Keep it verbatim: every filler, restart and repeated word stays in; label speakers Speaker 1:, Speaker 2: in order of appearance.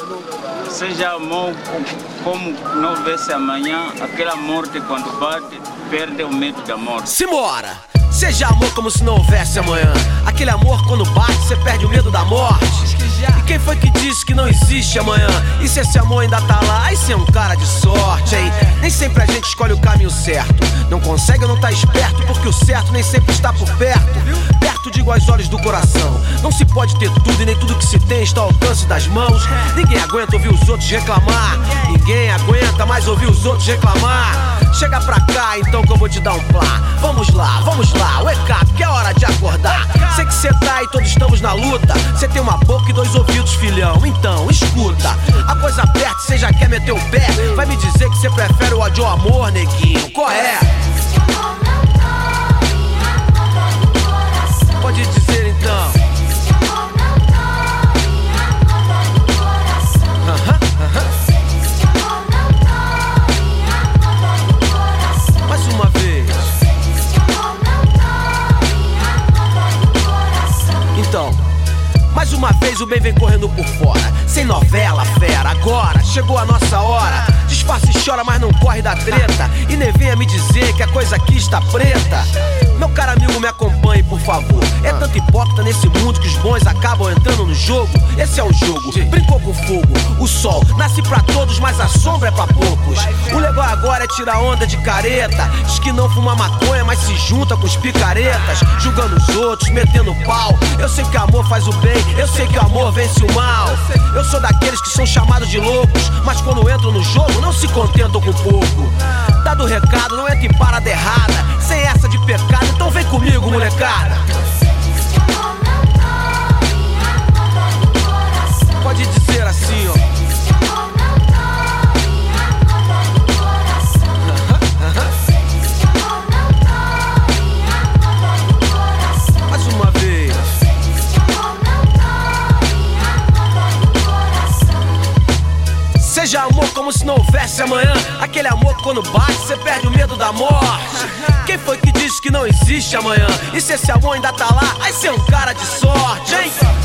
Speaker 1: Seja amor como não houvesse amanhã, aquela morte quando bate, perde o medo da morte.
Speaker 2: Simbora! Seja amor como se não houvesse amanhã. Aquele amor quando bate, você perde o medo da morte. E quem foi que disse que não existe amanhã? E se esse amor ainda tá lá, aí cê é um cara de sorte, hein? Nem sempre a gente escolhe o caminho certo. Não consegue ou não tá esperto, porque o certo nem sempre está por perto. Perto, digo, aos olhos do coração. Não se pode ter tudo e nem tudo que se tem está ao alcance das mãos. Ninguém aguenta ouvir os outros reclamar. Ninguém aguenta mais ouvir os outros reclamar. Chega pra cá então que eu vou te dar um plá. Vamos lá, vamos lá, wake up, que é hora de acordar. Sei que cê tá e todos estamos na luta. Cê tem uma boca e dois ouvidos, filhão, então escuta. A coisa aperta e cê já quer meter o pé. Vai me dizer que cê prefere o ódio ao amor, neguinho, qual é? Pode dizer então. Aham, aham. Mais uma vez. Então, mais uma vez o bem vem correndo por fora. Sem novela, fera, agora chegou a nossa hora. Disfarça e chora, mas não corre da treta. E nem venha me dizer que a coisa aqui está preta. Meu caro amigo, me acompanhe, por favor. É tanto hipócrita nesse mundo que os bons acabam entrando no jogo. Esse é o jogo, brincou com fogo. O sol nasce pra todos, mas a sombra é pra poucos. O legal agora é tirar onda de careta. Diz que não fuma maconha, mas se junta com os picaretas. Julgando os outros, metendo pau. Eu sei que o amor faz o bem, eu sei que o amor vence o mal. Eu sou daqueles que são chamados de loucos, mas quando entram no jogo não se contentam com pouco. Dado o recado, não entre em parada errada. Sem essa de pecado, então vem comigo, molecada. Pode dizer assim, ó. Mais uma vez. Seja amor como se não houvesse amanhã. Aquele amor que quando bate, cê perde o medo da morte. Quem foi que disse que não existe amanhã? E se esse amor ainda tá lá, aí cê é um cara de sorte, hein?